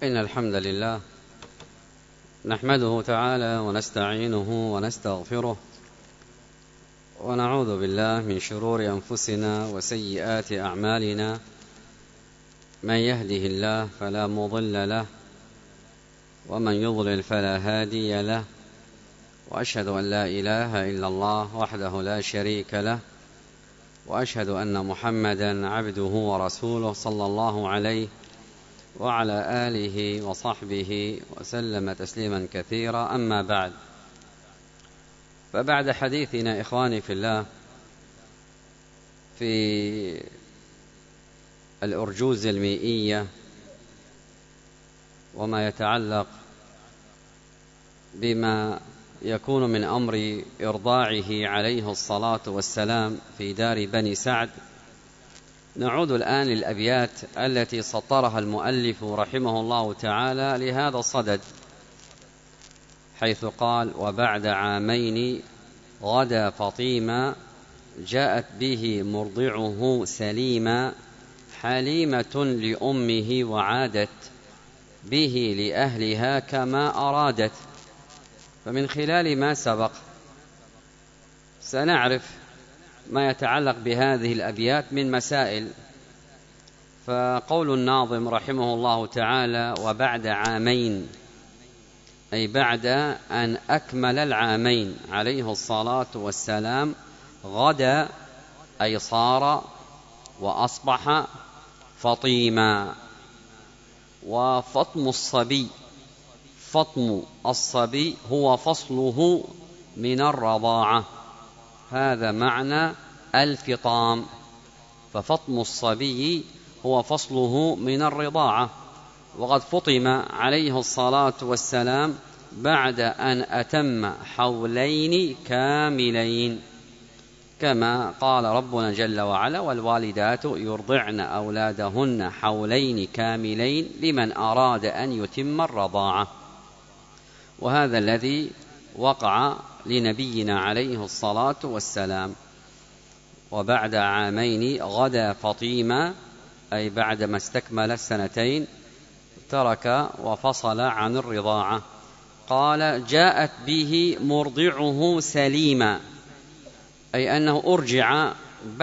إن الحمد لله نحمده تعالى ونستعينه ونستغفره ونعوذ بالله من شرور أنفسنا وسيئات أعمالنا. من يهده الله فلا مضل له ومن يضلل فلا هادي له، وأشهد أن لا إله إلا الله وحده لا شريك له، وأشهد أن محمدا عبده ورسوله صلى الله عليه وعلى آله وصحبه وسلم تسليما كثيرا. أما بعد، فبعد حديثنا إخواني في الله في الأرجوز المائية وما يتعلق بما يكون من أمر إرضاعه عليه الصلاة والسلام في دار بني سعد، نعود الآن للأبيات التي سطرها المؤلف رحمه الله تعالى لهذا الصدد، حيث قال: وبعد عامين غدا فطيما جاءت به مرضعه سليما، حليمة لأمه وعادت به لأهلها كما أرادت. فمن خلال ما سبق سنعرف ما يتعلق بهذه الأبيات من مسائل. فقول الناظم رحمه الله تعالى: وبعد عامين، أي بعد أن أكمل العامين عليه الصلاة والسلام، غدا أي صار وأصبح فطيما. وفطم الصبي، فطم الصبي هو فصله من الرضاعة، هذا معنى الفطام. ففطم الصبي هو فصله من الرضاعة، وقد فطم عليه الصلاة والسلام بعد أن أتم حولين كاملين، كما قال ربنا جل وعلا: والوالدات يرضعن أولادهن حولين كاملين لمن أراد أن يتم الرضاعة. وهذا الذي وقع لنبينا عليه الصلاة والسلام. وبعد عامين غدا فطيما، أي بعدما استكمل السنتين ترك وفصل عن الرضاعة. قال: جاءت به مرضعه سليما، أي أنه أرجع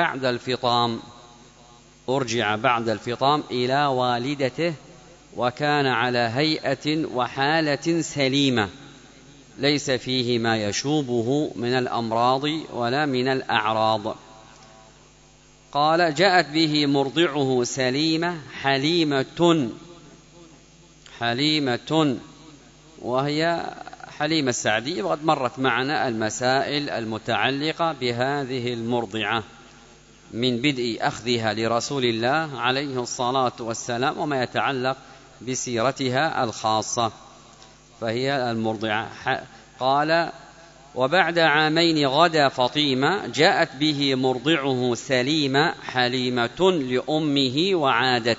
بعد الفطام إلى والدته، وكان على هيئة وحالة سليمة، ليس فيه ما يشوبه من الأمراض ولا من الأعراض. قال: جاءت به مرضعه سليمة حليمة، وهي حليمة السعدية، وقد مرت معنا المسائل المتعلقة بهذه المرضعة من بدء أخذها لرسول الله عليه الصلاة والسلام وما يتعلق بسيرتها الخاصة، فهي المرضعة. قال: وبعد عامين غدا فطيما جاءت به مرضعه سليما، حليمة لأمه وعادت،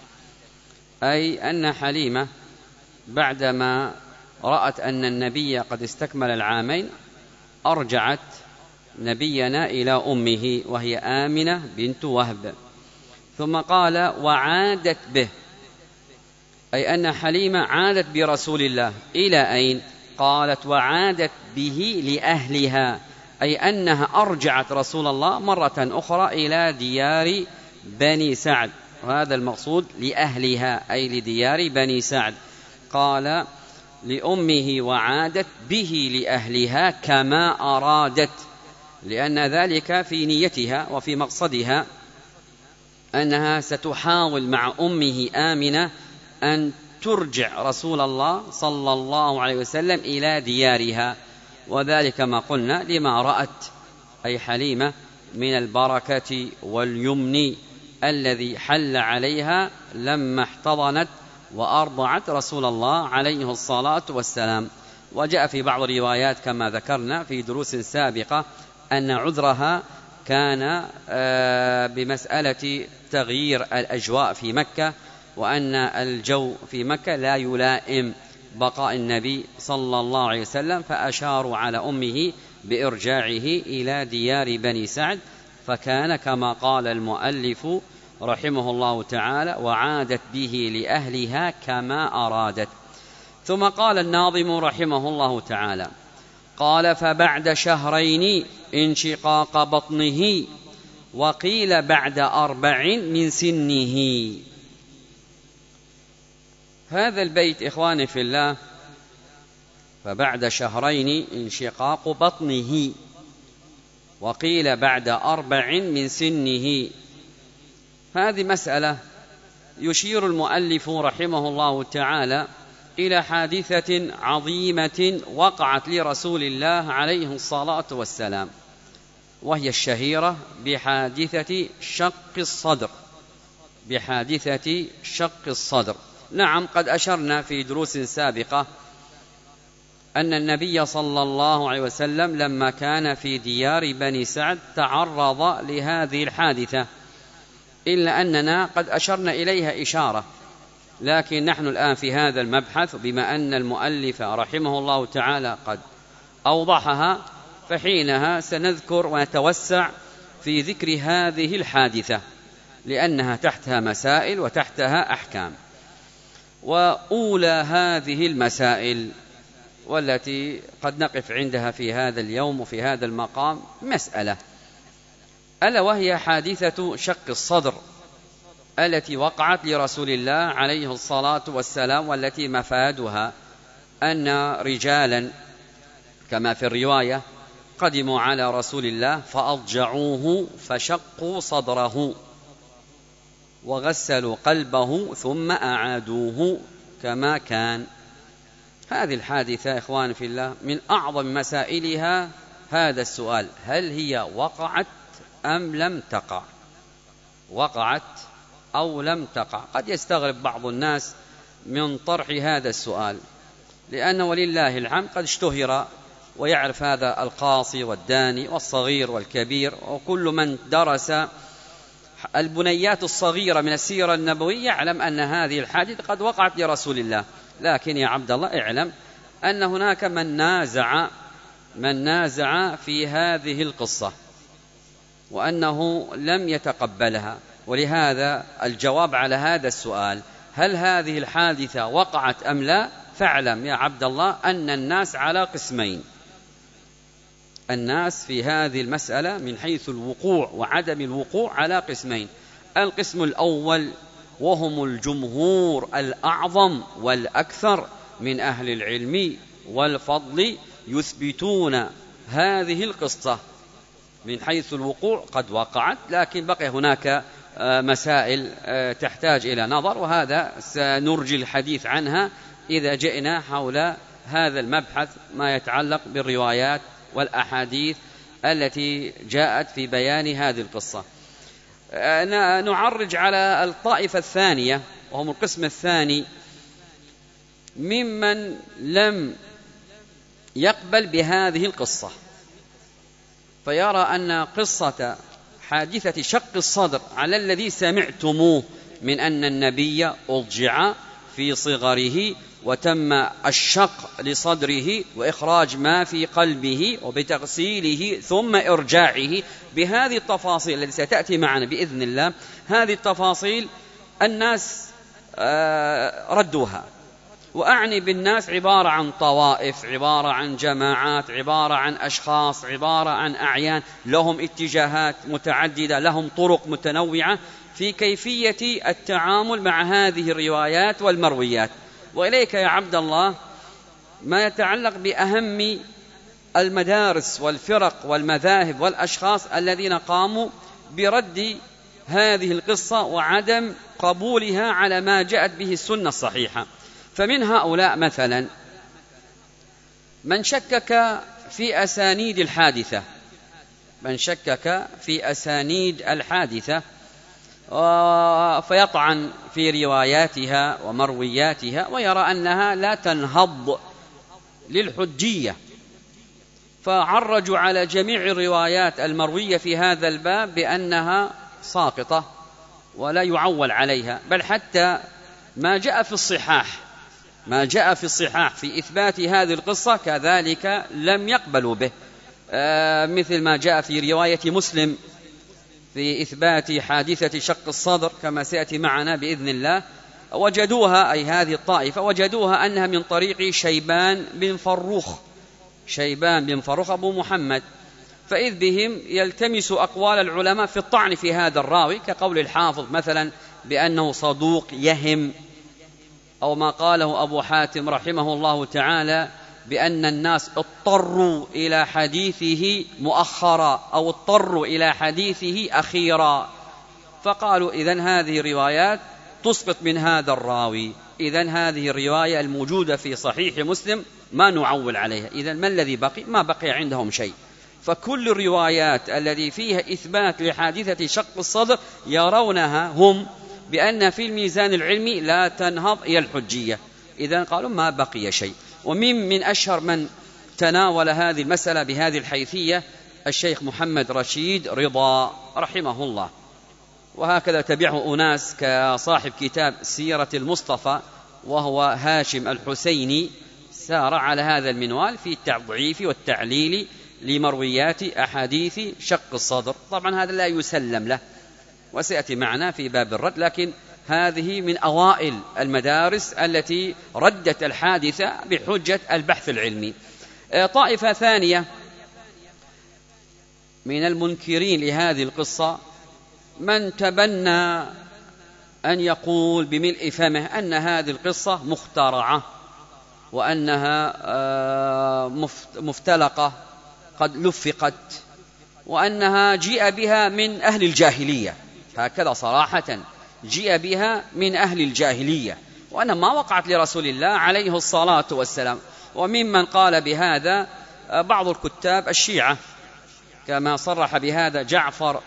أي أن حليمة بعدما رأت أن النبي قد استكمل العامين أرجعت نبينا إلى أمه، وهي آمنة بنت وهب. ثم قال: وعادت به، أي أن حليمة عادت برسول الله إلى أين؟ قالت: وعادت به لأهلها، أي أنها أرجعت رسول الله مرة أخرى إلى ديار بني سعد، وهذا المقصود لأهلها أي لديار بني سعد. قال: لأمه وعادت به لأهلها كما أرادت، لأن ذلك في نيتها وفي مقصدها أنها ستحاول مع أمه آمنة أن ترجع رسول الله صلى الله عليه وسلم إلى ديارها، وذلك ما قلنا لما رأت أي حليمة من البركة واليمن الذي حل عليها لما احتضنت وأرضعت رسول الله عليه الصلاة والسلام. وجاء في بعض الروايات كما ذكرنا في دروس سابقة أن عذرها كان بمسألة تغيير الأجواء في مكة، وأن الجو في مكة لا يلائم بقاء النبي صلى الله عليه وسلم، فأشاروا على أمه بإرجاعه إلى ديار بني سعد. فكان كما قال المؤلف رحمه الله تعالى وعادت به لأهلها كما أرادت. ثم قال الناظم رحمه الله تعالى: قال: فبعد شهرين انشقاق بطنه، وقيل بعد 4 من سنه. هذا البيت إخواني في الله، فبعد شهرين انشقاق بطنه، وقيل بعد 4 من سنه. هذه مسألة يشير المؤلف رحمه الله تعالى إلى حادثة عظيمة وقعت لرسول الله عليه الصلاة والسلام، وهي الشهيرة بحادثة شق الصدر. بحادثة شق الصدر. نعم، قد أشرنا في دروس سابقة أن النبي صلى الله عليه وسلم لما كان في ديار بني سعد تعرض لهذه الحادثة، إلا أننا قد أشرنا إليها إشارة، لكن نحن الآن في هذا المبحث بما أن المؤلف رحمه الله تعالى قد أوضحها، فحينها سنذكر ونتوسع في ذكر هذه الحادثة، لأنها تحتها مسائل وتحتها أحكام. وأولى هذه المسائل والتي قد نقف عندها في هذا اليوم وفي هذا المقام مسألة، ألا وهي حادثة شق الصدر التي وقعت لرسول الله عليه الصلاة والسلام، والتي مفادها أن رجالا كما في الرواية قدموا على رسول الله فأضجعوه فشقوا صدره وغسلوا قلبه ثم أعادوه كما كان. هذه الحادثة إخوان في الله من أعظم مسائلها هذا السؤال: هل هي وقعت أم لم تقع؟ وقعت أو لم تقع؟ قد يستغرب بعض الناس من طرح هذا السؤال، لأنه ولله الحمد قد اشتهر ويعرف هذا القاصي والداني والصغير والكبير، وكل من درس البنيات الصغيرة من السيرة النبوية يعلم أن هذه الحادثة قد وقعت لرسول الله. لكن يا عبد الله اعلم أن هناك من نازع في هذه القصة وأنه لم يتقبلها، ولهذا الجواب على هذا السؤال: هل هذه الحادثة وقعت أم لا؟ فاعلم يا عبد الله أن الناس على قسمين. الناس في هذه المسألة من حيث الوقوع وعدم الوقوع على قسمين. القسم الأول وهم الجمهور الأعظم والأكثر من أهل العلم والفضل، يثبتون هذه القصة من حيث الوقوع قد وقعت، لكن بقي هناك مسائل تحتاج إلى نظر، وهذا سنرجي الحديث عنها إذا جئنا حول هذا المبحث ما يتعلق بالروايات والأحاديث التي جاءت في بيان هذه القصة. نعرج على الطائفة الثانية، وهم القسم الثاني ممن لم يقبل بهذه القصة، فيرى أن قصة حادثة شق الصدر على الذي سمعتموه من أن النبي أضجع في صغره وتم الشق لصدره وإخراج ما في قلبه وبتغسيله ثم إرجاعه بهذه التفاصيل التي ستأتي معنا بإذن الله. هذه التفاصيل الناس ردوها، وأعني بالناس عبارة عن طوائف، عبارة عن جماعات، عبارة عن أشخاص، عبارة عن أعيان لهم اتجاهات متعددة، لهم طرق متنوعة في كيفية التعامل مع هذه الروايات والمرويات. وإليك يا عبد الله ما يتعلق بأهم المدارس والفرق والمذاهب والأشخاص الذين قاموا برد هذه القصة وعدم قبولها على ما جاءت به السنة الصحيحة. فمن هؤلاء مثلا من شكك في أسانيد الحادثة، فيطعن في رواياتها ومروياتها ويرى أنها لا تنهض للحجية، فعرجوا على جميع الروايات المروية في هذا الباب بأنها ساقطة ولا يعول عليها، بل حتى ما جاء في الصحاح في إثبات هذه القصة كذلك لم يقبلوا به، مثل ما جاء في رواية مسلم في إثبات حادثة شق الصدر كما سيأتي معنا بإذن الله، وجدوها أي هذه الطائفة وجدوها أنها من طريق شيبان بن فروخ أبو محمد، فإذ بهم يلتمس أقوال العلماء في الطعن في هذا الراوي، كقول الحافظ مثلا بأنه صدوق يهم، أو ما قاله أبو حاتم رحمه الله تعالى بأن الناس اضطروا إلى حديثه مؤخرا أو اضطروا إلى حديثه أخيرا، فقالوا إذن هذه روايات تسقط من هذا الراوي، إذن هذه الرواية الموجودة في صحيح مسلم ما نعول عليها، إذن ما الذي بقي؟ ما بقي عندهم شيء. فكل الروايات التي فيها إثبات لحادثة شق الصدر يرونها هم بأن في الميزان العلمي لا تنهض إلى الحجية، إذن قالوا ما بقي شيء. ومن أشهر من تناول هذه المسألة بهذه الحيثية الشيخ محمد رشيد رضا رحمه الله، وهكذا تبعه أناس كصاحب كتاب سيرة المصطفى وهو هاشم الحسيني، سار على هذا المنوال في التضعيف والتعليل لمرويات أحاديث شق الصدر. طبعا هذا لا يسلم له وسيأتي معنا في باب الرد، لكن هذه من أوائل المدارس التي ردت الحادثة بحجة البحث العلمي. طائفة ثانية من المنكرين لهذه القصة من تبنى أن يقول بملء فمه أن هذه القصة مخترعة وأنها مفتلقة قد لفقت وأنها جيء بها من أهل الجاهلية، هكذا صراحة جيء بها من أهل الجاهلية، وأنها ما وقعت لرسول الله عليه الصلاة والسلام. وممن قال بهذا بعض الكتاب الشيعة كما صرح بهذا جعفر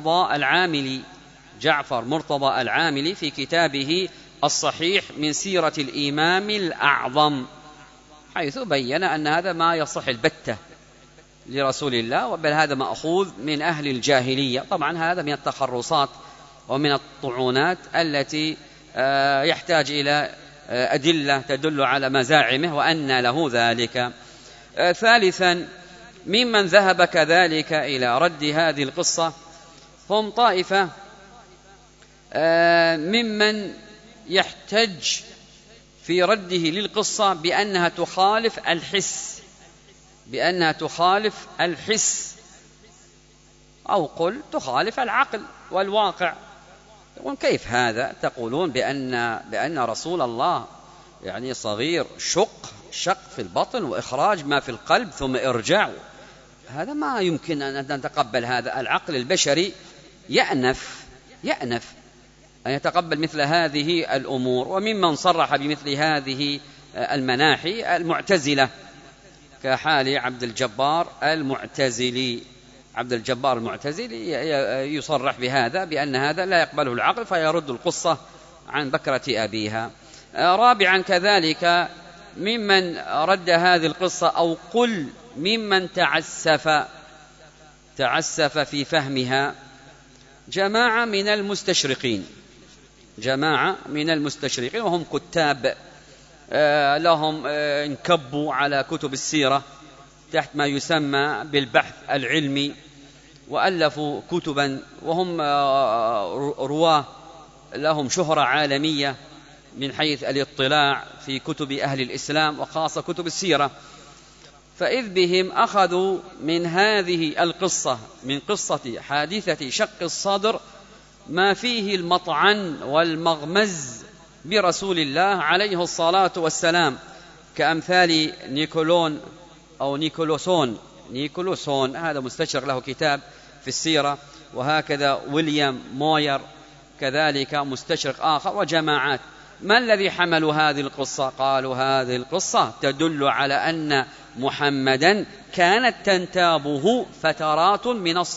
مرتضى العاملي في كتابه الصحيح من سيرة الإمام الأعظم، حيث بين أن هذا ما يصح البتة لرسول الله، بل هذا مأخوذ من أهل الجاهلية. طبعا هذا من التخرصات ومن الطعونات التي يحتاج إلى أدلة تدل على مزاعمه وأن له ذلك. ثالثا ممن ذهب كذلك إلى رد هذه القصة هم طائفة ممن يحتج في رده للقصة بأنها تخالف الحس أو قل تخالف العقل والواقع. وكيف هذا؟ تقولون بأن رسول الله يعني صغير شق في البطن وإخراج ما في القلب ثم إرجاع، هذا ما يمكن أن نتقبل. هذا العقل البشري يأنف أن يتقبل مثل هذه الأمور. وممن صرح بمثل هذه المناحي المعتزلة كحال عبد الجبار المعتزلي يصرح بهذا بأن هذا لا يقبله العقل فيرد القصة عن بكرة أبيها. رابعا كذلك ممن رد هذه القصة أو قل ممن تعسف في فهمها جماعة من المستشرقين وهم كتاب لهم انكبوا على كتب السيرة تحت ما يسمى بالبحث العلمي، وألفوا كتبا وهم رواه لهم شهرة عالمية من حيث الاطلاع في كتب أهل الإسلام وخاصة كتب السيرة. فإذ بهم أخذوا من هذه القصة من قصة حادثة شق الصدر ما فيه المطعن والمغمز برسول الله عليه الصلاة والسلام، كأمثال نيكولوسون هذا مستشرق له كتاب في السيرة، وهكذا ويليام موير كذلك مستشرق آخر وجماعات. ما الذي حملوا هذه القصة؟ قالوا هذه القصة تدل على أن محمدا كانت تنتابه فترات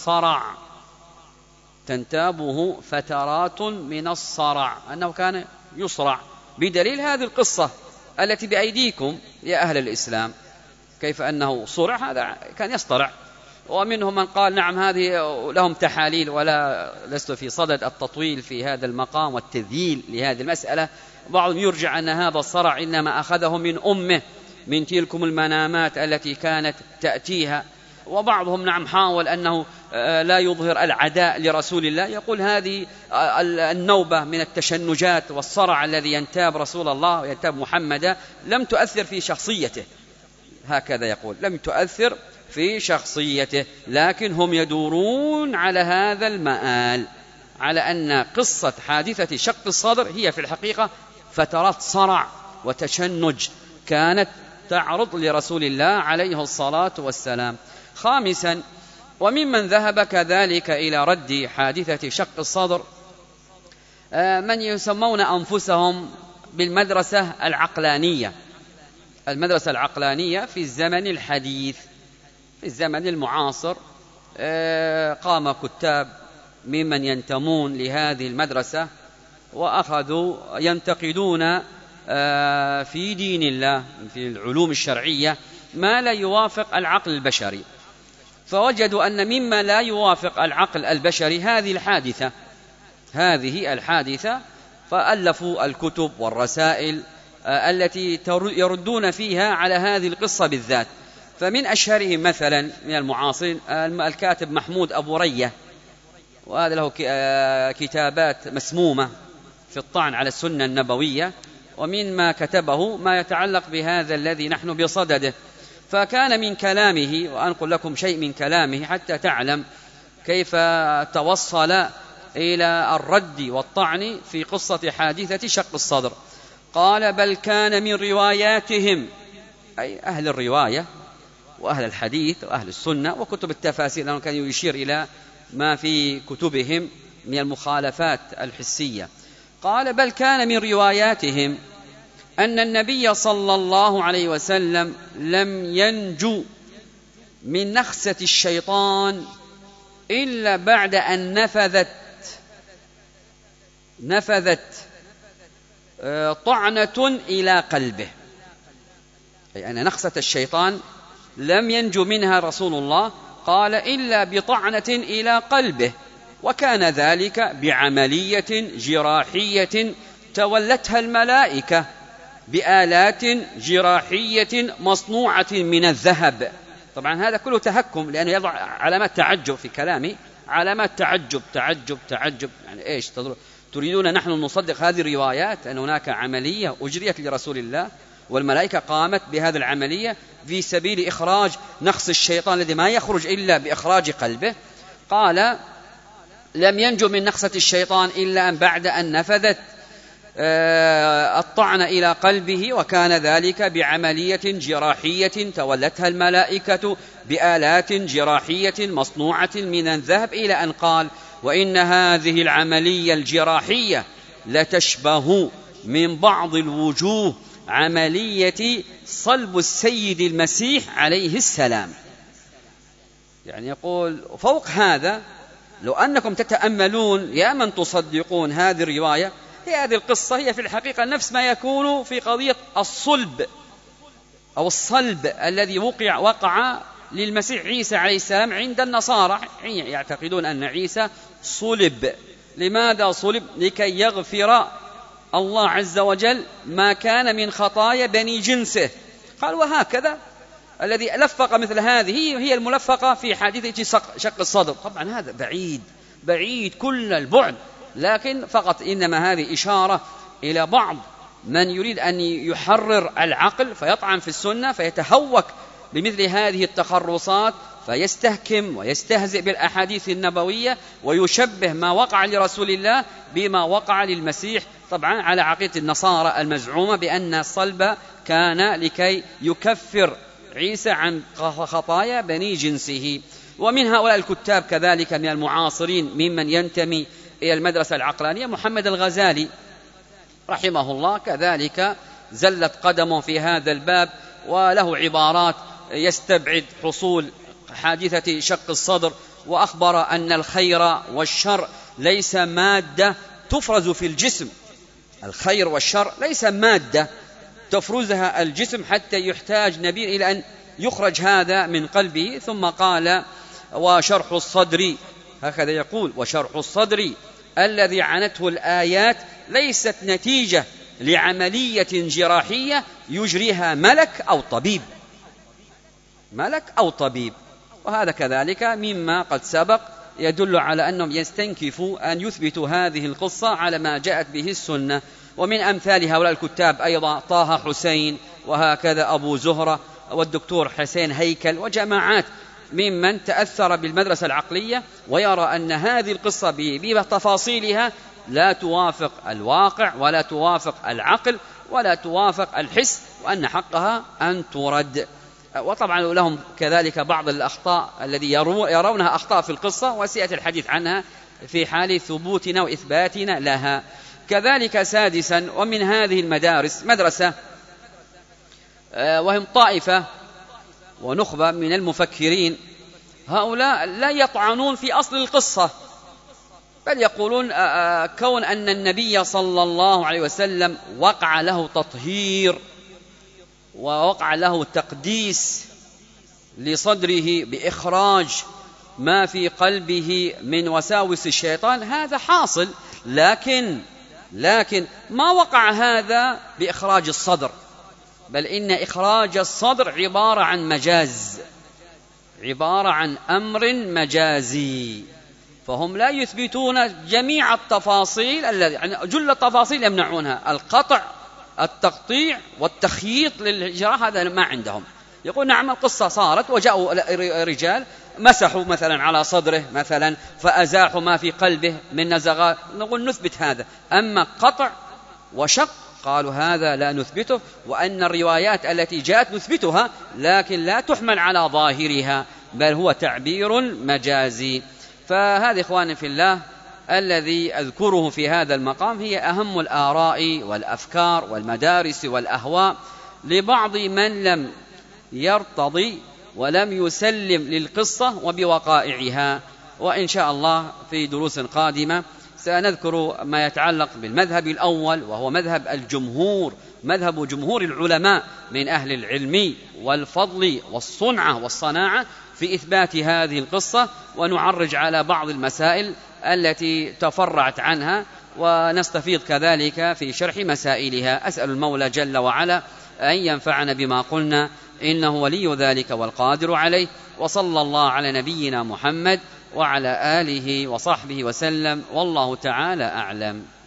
من الصرع، أنه كان يصرع، بدليل هذه القصة التي بأيديكم يا أهل الإسلام، كيف أنه صرع، هذا كان يصطرع. ومنهم من قال نعم هذه لهم تحاليل، ولا لست في صدد التطويل في هذا المقام والتذييل لهذه المسألة. بعضهم يرجع أن هذا الصرع إنما أخذه من أمه من تلكم المنامات التي كانت تأتيها، وبعضهم نعم حاول أنه لا يظهر العداء لرسول الله، يقول هذه النوبة من التشنجات والصرع الذي ينتاب رسول الله وينتاب محمدا لم تؤثر في شخصيته، هكذا يقول، لم تؤثر في شخصيته، لكن هم يدورون على هذا المآل، على أن قصة حادثة شق الصدر هي في الحقيقة فترات صرع وتشنج كانت تعرض لرسول الله عليه الصلاة والسلام. خامسا، وممن ذهب كذلك إلى رد حادثة شق الصدر من يسمون أنفسهم بالمدرسة العقلانية. المدرسة العقلانية في الزمن الحديث، في الزمن المعاصر قام كتاب ممن ينتمون لهذه المدرسة وأخذوا ينتقدون في دين الله في العلوم الشرعية ما لا يوافق العقل البشري، فوجدوا أن مما لا يوافق العقل البشري هذه الحادثة، فألفوا الكتب والرسائل التي يردون فيها على هذه القصة بالذات. فمن أشهرهم مثلا من المعاصرين الكاتب محمود أبو رية، وهذا له كتابات مسمومة في الطعن على السنة النبوية، ومن ما كتبه ما يتعلق بهذا الذي نحن بصدده. فكان من كلامه، وأنقل لكم شيء من كلامه حتى تعلم كيف توصل إلى الرد والطعن في قصة حادثة شق الصدر. قال: بل كان من رواياتهم، أي أهل الرواية وأهل الحديث وأهل السنة وكتب التفاسير، لأنه كان يشير إلى ما في كتبهم من المخالفات الحسية. قال: بل كان من رواياتهم أن النبي صلى الله عليه وسلم لم ينجو من نخسة الشيطان إلا بعد أن نفذت طعنة إلى قلبه، أي أن نخسة الشيطان لم ينجو منها رسول الله، قال: إلا بطعنة إلى قلبه، وكان ذلك بعملية جراحية تولتها الملائكة بآلات جراحية مصنوعة من الذهب. طبعا هذا كله تهكم، لأنه يضع علامات تعجب في كلامه، علامات تعجب يعني إيش تريدون نحن نصدق هذه الروايات أن هناك عملية أجريت لرسول الله والملائكة قامت بهذه العملية في سبيل إخراج نخس الشيطان الذي ما يخرج إلا بإخراج قلبه؟ قال: لم ينجو من نخسة الشيطان إلا أن بعد أن نفذت الطعن إلى قلبه، وكان ذلك بعملية جراحية تولتها الملائكة بآلات جراحية مصنوعة من الذهب، إلى أن قال: وإن هذه العملية الجراحية لتشبه من بعض الوجوه عملية صلب السيد المسيح عليه السلام. يعني يقول فوق هذا، لو أنكم تتأملون يا من تصدقون هذه الرواية، هذه القصة هي في الحقيقة نفس ما يكون في قضية الصلب أو الصلب الذي وقع للمسيح عيسى عليه السلام عند النصارى، يعتقدون أن عيسى صلب. لماذا صلب؟ لكي يغفر الله عز وجل ما كان من خطايا بني جنسه. قال: وهكذا الذي لفق مثل هذه هي الملفقة في حادثة شق الصدر. طبعا هذا بعيد كل البعد، لكن فقط إنما هذه إشارة إلى بعض من يريد أن يحرر العقل فيطعن في السنة، فيتهوك بمثل هذه التخرصات، فيستهكم ويستهزئ بالأحاديث النبوية ويشبه ما وقع لرسول الله بما وقع للمسيح، طبعا على عقيدة النصارى المزعومة بأن الصلب كان لكي يكفر عيسى عن خطايا بني جنسه. ومن هؤلاء الكتاب كذلك من المعاصرين ممن ينتمي إلى المدرسة العقلانية محمد الغزالي رحمه الله، كذلك زلت قدمه في هذا الباب، وله عبارات يستبعد حصول حادثة شق الصدر، وأخبر أن الخير والشر ليس مادة تفرز في الجسم، الخير والشر ليس مادة تفرزها الجسم حتى يحتاج نبي إلى أن يخرج هذا من قلبه. ثم قال: وشرح الصدر، هكذا يقول: وشرح الصدر الذي عنته الآيات ليست نتيجة لعملية جراحية يجريها ملك أو طبيب. وهذا كذلك مما قد سبق يدل على أنهم يستنكفوا أن يثبتوا هذه القصة على ما جاءت به السنة. ومن أمثال هؤلاء الكتاب أيضا طه حسين، وهكذا أبو زهرة، والدكتور حسين هيكل، وجماعات ممن تأثر بالمدرسة العقلية ويرى أن هذه القصة بتفاصيلها لا توافق الواقع ولا توافق العقل ولا توافق الحس، وأن حقها أن ترد. وطبعا لهم كذلك بعض الأخطاء الذي يرونها أخطاء في القصة، وسيأتي الحديث عنها في حال ثبوتنا وإثباتنا لها. كذلك سادسا، ومن هذه المدارس مدرسة وهم طائفة ونخبة من المفكرين، هؤلاء لا يطعنون في أصل القصة، بل يقولون كون أن النبي صلى الله عليه وسلم وقع له تطهير ووقع له تقديس لصدره بإخراج ما في قلبه من وساوس الشيطان، هذا حاصل، لكن ما وقع هذا بإخراج الصدر، بل إن إخراج الصدر عبارة عن مجاز، عبارة عن أمر مجازي، فهم لا يثبتون جميع التفاصيل، يعني جل التفاصيل يمنعونها، القطع التقطيع والتخييط للإجراء هذا ما عندهم. يقول نعم القصة صارت وجاءوا رجال مسحوا مثلا على صدره مثلا فأزاحوا ما في قلبه من نزغات، نقول نثبت هذا. أما قطع وشق قالوا هذا لا نثبته، وأن الروايات التي جاءت نثبتها لكن لا تحمل على ظاهرها، بل هو تعبير مجازي. فهذا إخواني في الله الذي أذكره في هذا المقام هي أهم الآراء والأفكار والمدارس والأهواء لبعض من لم يرتضي ولم يسلم للقصة وبوقائعها. وإن شاء الله في دروس قادمة سنذكر ما يتعلق بالمذهب الأول، وهو مذهب الجمهور، مذهب جمهور العلماء من أهل العلم والفضل والصنعة والصناعة في إثبات هذه القصة، ونعرج على بعض المسائل التي تفرعت عنها، ونستفيض كذلك في شرح مسائلها. أسأل المولى جل وعلا أن ينفعنا بما قلنا، إنه ولي ذلك والقادر عليه. وصلى الله على نبينا محمد وعلى آله وصحبه وسلم، والله تعالى أعلم.